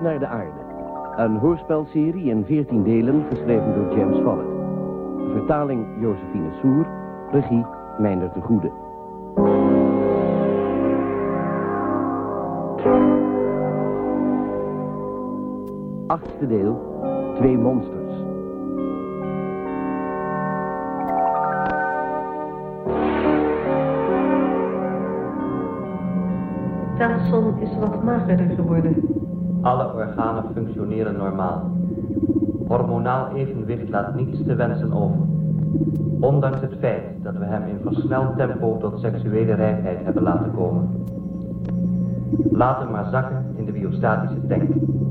naar de aarde. Een hoorspelserie in 14 delen geschreven door James Follett. Vertaling Josephine Soer, regie Meindert de Goede. Achtste deel, 2 monsters. Telson is wat magerder geworden. Alle organen functioneren normaal. Hormonaal evenwicht laat niets te wensen over. Ondanks het feit dat we hem in versneld tempo tot seksuele rijpheid hebben laten komen. Laat hem maar zakken in de biostatische tank.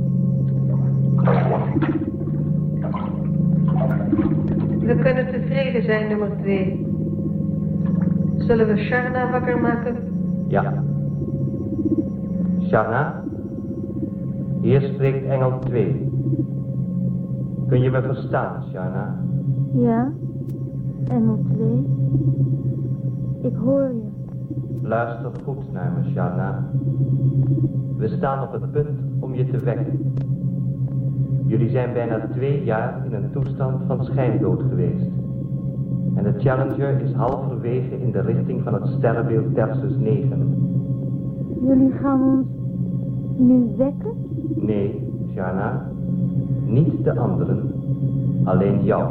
We kunnen tevreden zijn, nummer 2. Zullen we Sharna wakker maken? Ja. Sharna? Hier spreekt engel 2. Kun je me verstaan, Sharna? Ja, engel 2. Ik hoor je. Luister goed naar me, Sharna. We staan op het punt om je te wekken. Jullie zijn bijna 2 jaar in een toestand van schijndood geweest. En de Challenger is halverwege in de richting van het sterrenbeeld Tersus 9. Jullie gaan ons nu wekken? Nee, Sharna. Niet de anderen. Alleen jou.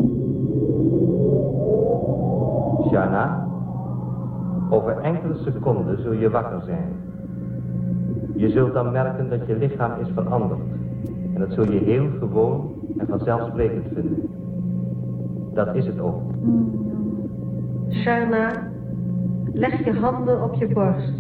Sharna. Over enkele seconden zul je wakker zijn. Je zult dan merken dat je lichaam is veranderd. En dat zul je heel gewoon en vanzelfsprekend vinden. Dat is het ook. Sharna, leg je handen op je borst.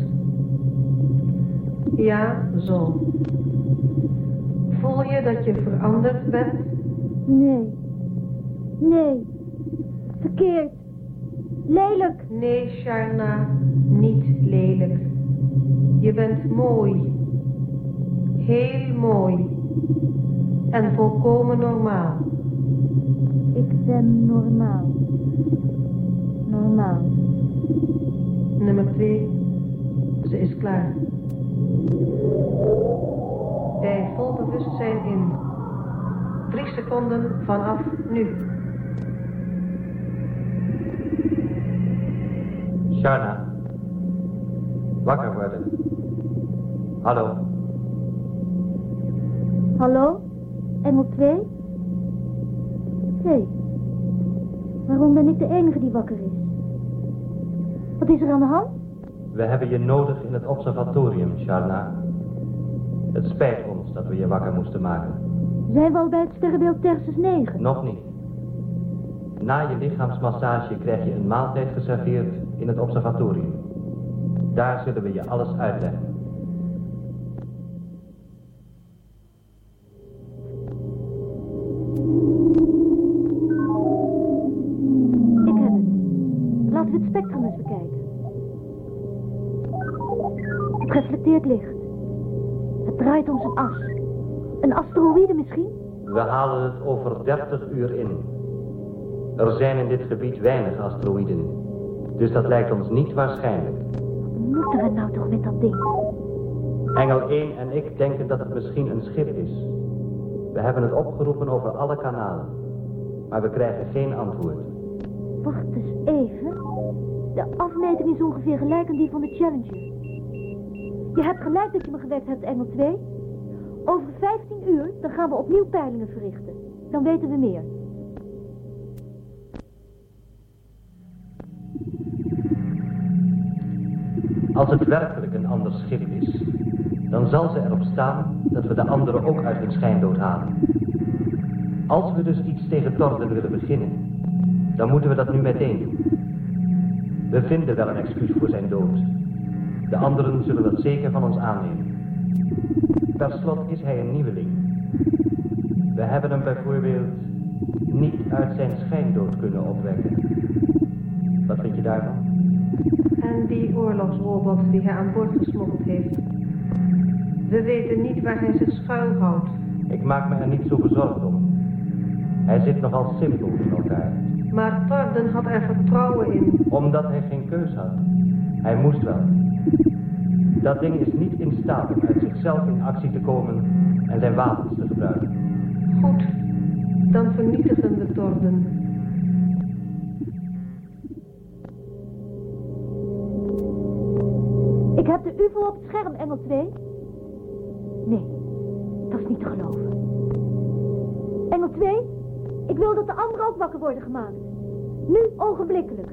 Ja, zo. Voel je dat je veranderd bent? Nee. Nee. Verkeerd. Lelijk. Nee, Sharna, niet lelijk. Je bent mooi. Heel mooi. En volkomen normaal. Ik ben normaal. Normaal. Nummer 2. Ze is klaar. Bij vol bewustzijn in. 3 seconden vanaf nu. Sharna. Wakker worden. Hallo. Hallo? Engel 2? Hé. Waarom ben ik de enige die wakker is? Wat is er aan de hand? We hebben je nodig in het observatorium, Sharna. Het spijt ons dat we je wakker moesten maken. Zijn we al bij het sterrenbeeld Tersus 9? Nog niet. Na je lichaamsmassage krijg je een maaltijd geserveerd in het observatorium. Daar zullen we je alles uitleggen. Ik heb het. Laten we het spectrum eens bekijken. Het reflecteert licht. Het draait om zijn as. Een asteroïde misschien? We halen het over 30 uur in. Er zijn in dit gebied weinig asteroïden. Dus dat lijkt ons niet waarschijnlijk. Wat moeten we nou toch met dat ding? Engel 1 en ik denken dat het misschien een schip is. We hebben het opgeroepen over alle kanalen. Maar we krijgen geen antwoord. Wacht eens even. De afmeting is ongeveer gelijk aan die van de Challenger. Je hebt gelijk dat je me gewekt hebt, Engel 2. Over 15 uur, dan gaan we opnieuw peilingen verrichten. Dan weten we meer. Als het werkelijk een ander schip is, dan zal ze erop staan dat we de anderen ook uit hun schijndood halen. Als we dus iets tegen Torden willen beginnen, dan moeten we dat nu meteen doen. We vinden wel een excuus voor zijn dood. De anderen zullen dat zeker van ons aannemen. Per slot is hij een nieuweling. We hebben hem bijvoorbeeld niet uit zijn schijndood kunnen opwekken. Wat vind je daarvan? En die oorlogsrobot die hij aan boord gesmokkeld heeft. We weten niet waar hij zich schuilhoudt. Ik maak me er niet zo bezorgd om. Hij zit nogal simpel in elkaar. Maar Torden had er vertrouwen in. Omdat hij geen keus had. Hij moest wel. Dat ding is niet in staat om uit zichzelf in actie te komen en zijn wapens te gebruiken. Goed, dan vernietigen we Torden. Ik heb de UFO op het scherm, Engel 2. Nee, dat is niet te geloven. Engel 2, ik wil dat de anderen ook wakker worden gemaakt. Nu, ogenblikkelijk.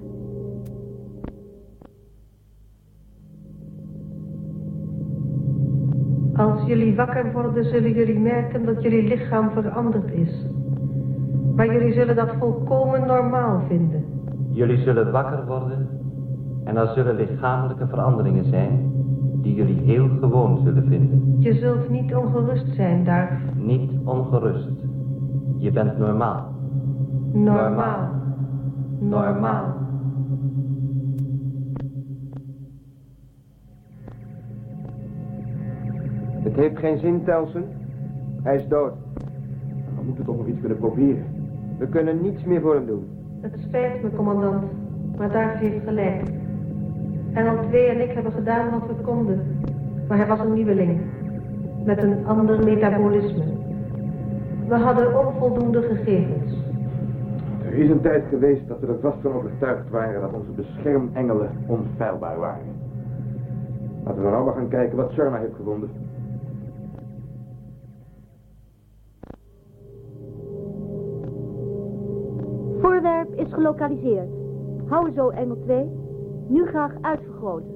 Als jullie wakker worden, zullen jullie merken dat jullie lichaam veranderd is. Maar jullie zullen dat volkomen normaal vinden. Jullie zullen wakker worden en er zullen lichamelijke veranderingen zijn die jullie heel gewoon zullen vinden. Je zult niet ongerust zijn, Darth. Niet ongerust. Je bent normaal. Normaal. Normaal. Het heeft geen zin, Telsen. Hij is dood. We moeten toch nog iets kunnen proberen. We kunnen niets meer voor hem doen. Het spijt me, commandant, maar Darth heeft gelijk. Engel 2 en ik hebben gedaan wat we konden. Maar hij was een nieuweling. Met een ander metabolisme. We hadden onvoldoende gegevens. Er is een tijd geweest dat we er vast van overtuigd waren dat onze beschermengelen onfeilbaar waren. Laten we nou maar gaan kijken wat Sharma heeft gevonden. Voorwerp is gelokaliseerd. Hou zo, Engel 2. Nu graag uitvergroten.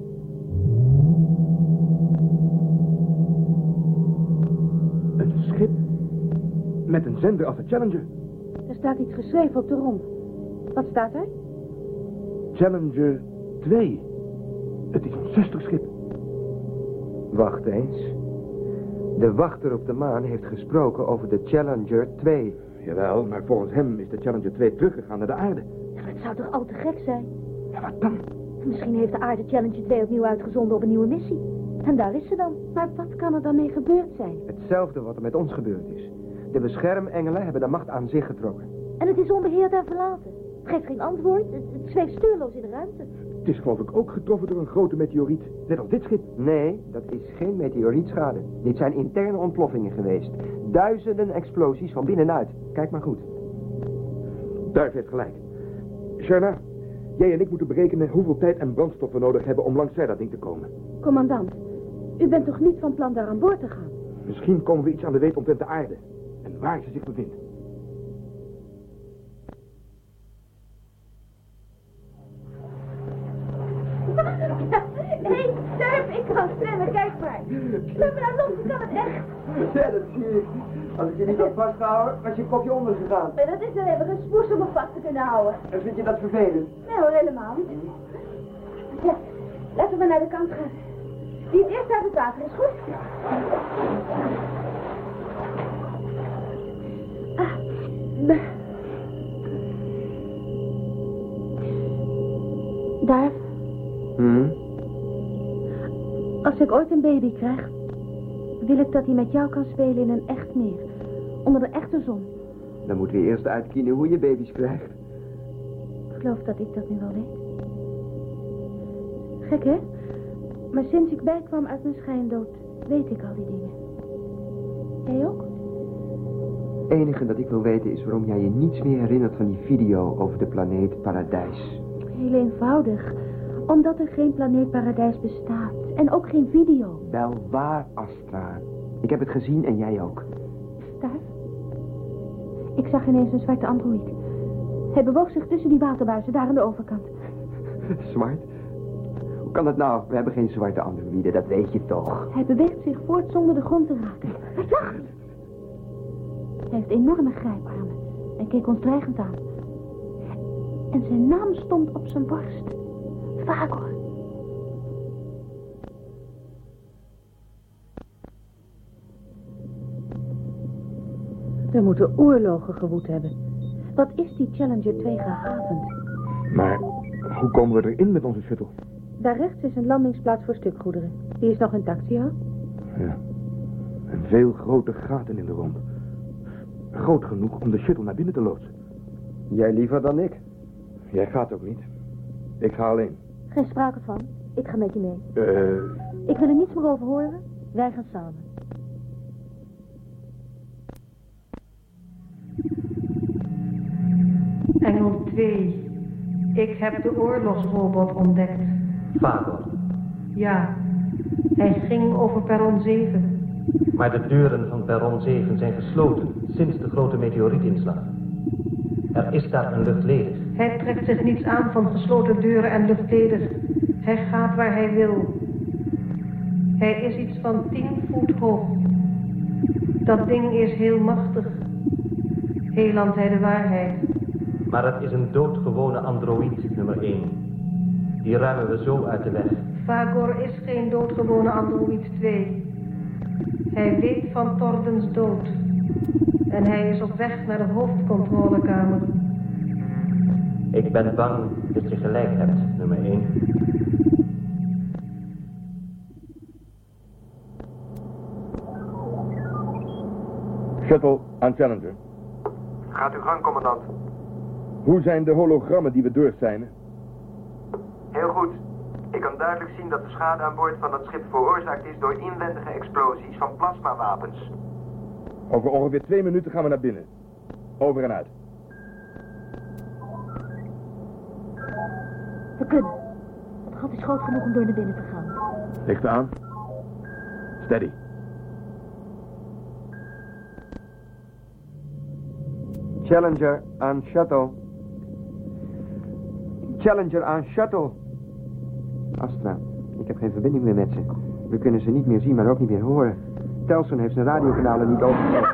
Een schip met een zender als de Challenger. Er staat iets geschreven op de romp. Wat staat er? Challenger 2. Het is een zusterschip. Wacht eens. De wachter op de maan heeft gesproken over de Challenger 2. Jawel, maar volgens hem is de Challenger 2 teruggegaan naar de aarde. Ja, dat zou toch al te gek zijn? Ja, wat dan? Misschien heeft de aarde Challenger 2 opnieuw uitgezonden op een nieuwe missie. En daar is ze dan. Maar wat kan er dan mee gebeurd zijn? Hetzelfde wat er met ons gebeurd is. De beschermengelen hebben de macht aan zich getrokken. En het is onbeheerd en verlaten. Het geeft geen antwoord. Het zweeft stuurloos in de ruimte. Het is geloof ik ook getroffen door een grote meteoriet. Net als dit schip. Nee, dat is geen meteorietschade. Dit zijn interne ontploffingen geweest. Duizenden explosies van binnenuit. Kijk maar goed. Darth heeft gelijk. Sharna, jij en ik moeten berekenen hoeveel tijd en brandstof we nodig hebben om langs dat ding te komen. Commandant, u bent toch niet van plan daar aan boord te gaan? Misschien komen we iets aan de weet omtrent de aarde. En waar ze zich bevindt. Hé, Darth, ik kan zwemmen, kijk maar. Laat me nou los, ik kan het echt. Ja, dat zie ik. Als ik je niet had vastgehouden, was je kopje ondergegaan. Maar dat is alleen maar een smoes om me vast te kunnen houden. En vind je dat vervelend? Nee hoor, helemaal niet. Ja, laten we naar de kant gaan. Die het eerst uit het water is, goed? Darth, Als ik ooit een baby krijg, wil ik dat hij met jou kan spelen in een echt meer. Onder de echte zon. Dan moeten we eerst uitkiezen hoe je baby's krijgt. Ik geloof dat ik dat nu wel weet. Gek, hè? Maar sinds ik bijkwam uit mijn schijndood, weet ik al die dingen. Jij ook? Het enige dat ik wil weten is waarom jij je niets meer herinnert van die video over de planeet Paradijs. Heel eenvoudig. Omdat er geen planeet Paradijs bestaat. En ook geen video. Wel waar, Astra. Ik heb het gezien en jij ook. Darth? Ik zag ineens een zwarte androïde. Hij bewoog zich tussen die waterbuizen daar aan de overkant. Zwart? Hoe kan dat nou? We hebben geen zwarte androïden, dat weet je toch. Hij beweegt zich voort zonder de grond te raken. Wacht! Hij heeft enorme grijparmen en keek ons dreigend aan. En zijn naam stond op zijn borst. Vagor. er moeten oorlogen gewoed hebben. Wat is die Challenger 2 gehavend? Maar hoe komen we erin met onze shuttle? Daar rechts is een landingsplaats voor stukgoederen. Die is nog intact, ja? Ja. En veel grote gaten in de romp. Groot genoeg om de shuttle naar binnen te loodsen. Jij liever dan ik. Jij gaat ook niet. Ik ga alleen. Geen sprake van. Ik ga met je mee. Eh... Ik wil er niets meer over horen. Wij gaan samen. Engel 2. Ik heb de oorlogsrobot ontdekt. Vagor. Ja, hij ging over perron 7. Maar de deuren van perron 7 zijn gesloten sinds de grote meteorietinslag. Er is daar een luchtledig. Hij trekt zich niets aan van gesloten deuren en luchtledig. Hij gaat waar hij wil. Hij is iets van 10 voet hoog. Dat ding is heel machtig. Heeland zei de waarheid. Maar het is een doodgewone androïd, nummer 1. Die ruimen we zo uit de weg. Vagor is geen doodgewone androïd 2. Hij weet van Tordens dood. En hij is op weg naar de hoofdcontrolekamer. Ik ben bang dat je gelijk hebt, nummer 1. Shuttle aan Challenger. Gaat uw gang, commandant. Hoe zijn de hologrammen die we doorseinen? Heel goed. Ik kan duidelijk zien dat de schade aan boord van dat schip veroorzaakt is door inwendige explosies van plasmawapens. Over ongeveer 2 minuten gaan we naar binnen. Over en uit. We kunnen. Het gat is groot genoeg om door naar binnen te gaan. Licht aan. Steady. Challenger aan shuttle. Challenger aan shuttle. Astra, ik heb geen verbinding meer met ze. We kunnen ze niet meer zien, maar ook niet meer horen. Telson heeft zijn radiokanalen niet opengezet.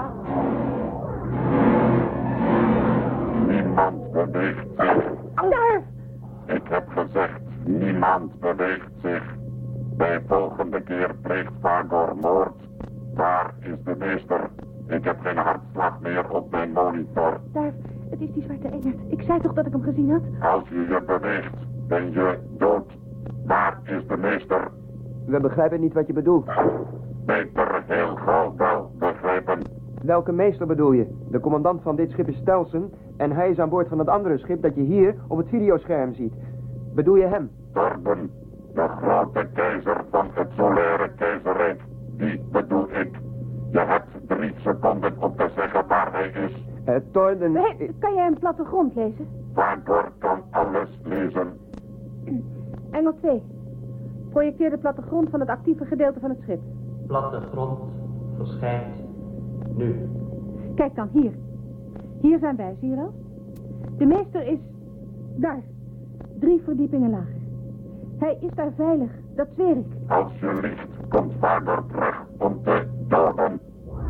Niemand beweegt zich. Daar! Ik heb gezegd, niemand beweegt zich. Bij volgende keer pleegt Vagor moord. Waar is de meester? Ik heb geen hartslag meer op mijn monitor. Daar, het is die zwarte engert. Ik zei toch dat ik hem gezien had? Als je je beweegt, ben je dood. Waar is de meester? We begrijpen niet wat je bedoelt. Beter heel gauw wel begrijpen. Welke meester bedoel je? De commandant van dit schip is Telson en hij is aan boord van het andere schip dat je hier op het videoscherm ziet. Bedoel je hem? Torden, de grote keizer van het solaire keizerrijk. Die bedoel ik. Je hebt 3 seconden om te zeggen waar hij is. Torden... Kan jij een plattegrond lezen? Vagor kan alles lezen. Engel 2. Projecteer de plattegrond van het actieve gedeelte van het schip. Plattegrond verschijnt nu. Kijk dan, hier. Hier zijn wij, zie je wel? De meester is daar. 3 verdiepingen lager. Hij is daar veilig, dat zweer ik. Als je liegt, komt Vagor terug om te doden.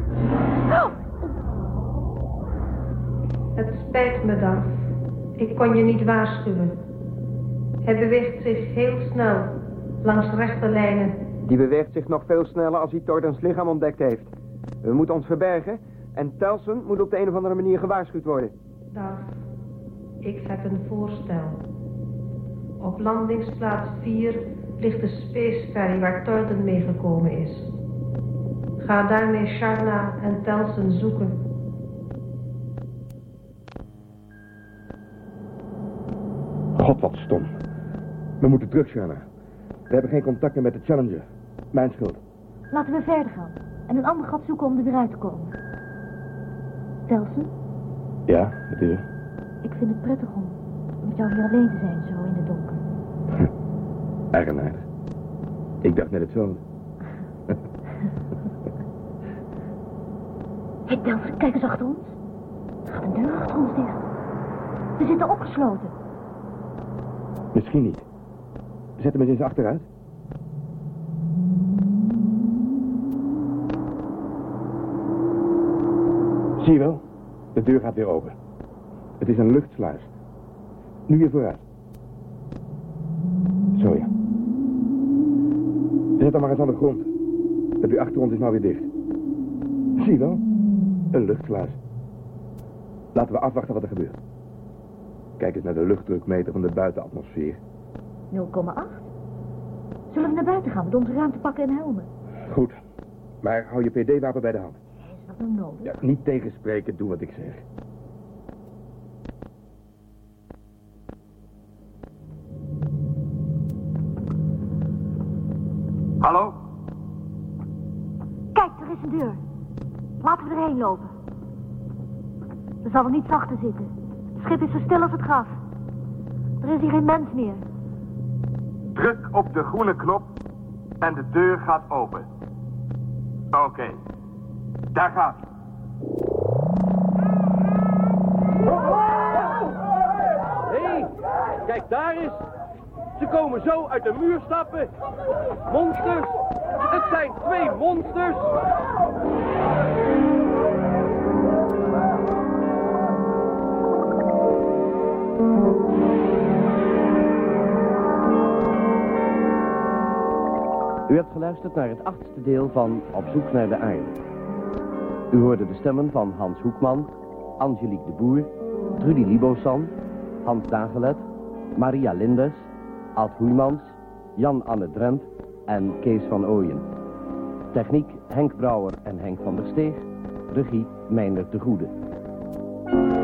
Het spijt me, Darth. Ik kon je niet waarschuwen. Hij beweegt zich heel snel, langs rechte lijnen. Die beweegt zich nog veel sneller als hij Tordens lichaam ontdekt heeft. We moeten ons verbergen en Telson moet op de een of andere manier gewaarschuwd worden. Darth, ik heb een voorstel. Op landingsplaats 4 ligt de Space Ferry waar Torden meegekomen is. Ga daarmee Sharna en Telson zoeken. God, wat stom. We moeten terug, Sharna. We hebben geen contact meer met de Challenger. Mijn schuld. Laten we verder gaan. En een ander gat zoeken om er weer uit te komen. Telson, Ja, natuurlijk. ik vind het prettig om met jou hier alleen te zijn, zo in het donker. Eigenaardig. Ik dacht net hetzelfde. Hé, Telson, kijk eens achter ons. Er gaat een deur achter ons dicht. We zitten opgesloten. Misschien niet. Zet hem eens achteruit. Zie je wel? De deur gaat weer open. Het is een luchtsluis. Nu weer vooruit. Zo ja. Zet hem maar eens aan de grond. De deur achter ons is nou weer dicht. Zie je wel? Een luchtsluis. Laten we afwachten wat er gebeurt. Kijk eens naar de luchtdrukmeter van de buitenatmosfeer. 0,8. Zullen we naar buiten gaan met onze ruimtepakken en helmen? Goed. Maar hou je PD-wapen bij de hand. Is dat nou nodig? Ja, niet tegenspreken, doe wat ik zeg. Hallo? Kijk, er is een deur. Laten we erheen lopen. Er zal er niets achter zitten. Het schip is zo stil als het graf. Er is hier geen mens meer. Druk op de groene knop en de deur gaat open. Oké, daar gaat hij. Hé, kijk daar eens. Ze komen zo uit de muur stappen. Monsters. Het zijn 2 monsters. U hebt geluisterd naar het 8e deel van Op zoek naar de aarde. U hoorde de stemmen van Hans Hoekman, Angelique de Boer, Trudy Libosan, Hans Dagelet, Maria Lindes, Ad Hoeymans, Jan-Anne Drent en Kees van Ooyen. Techniek Henk Brouwer en Henk van der Steeg. Regie Meindert de Goede.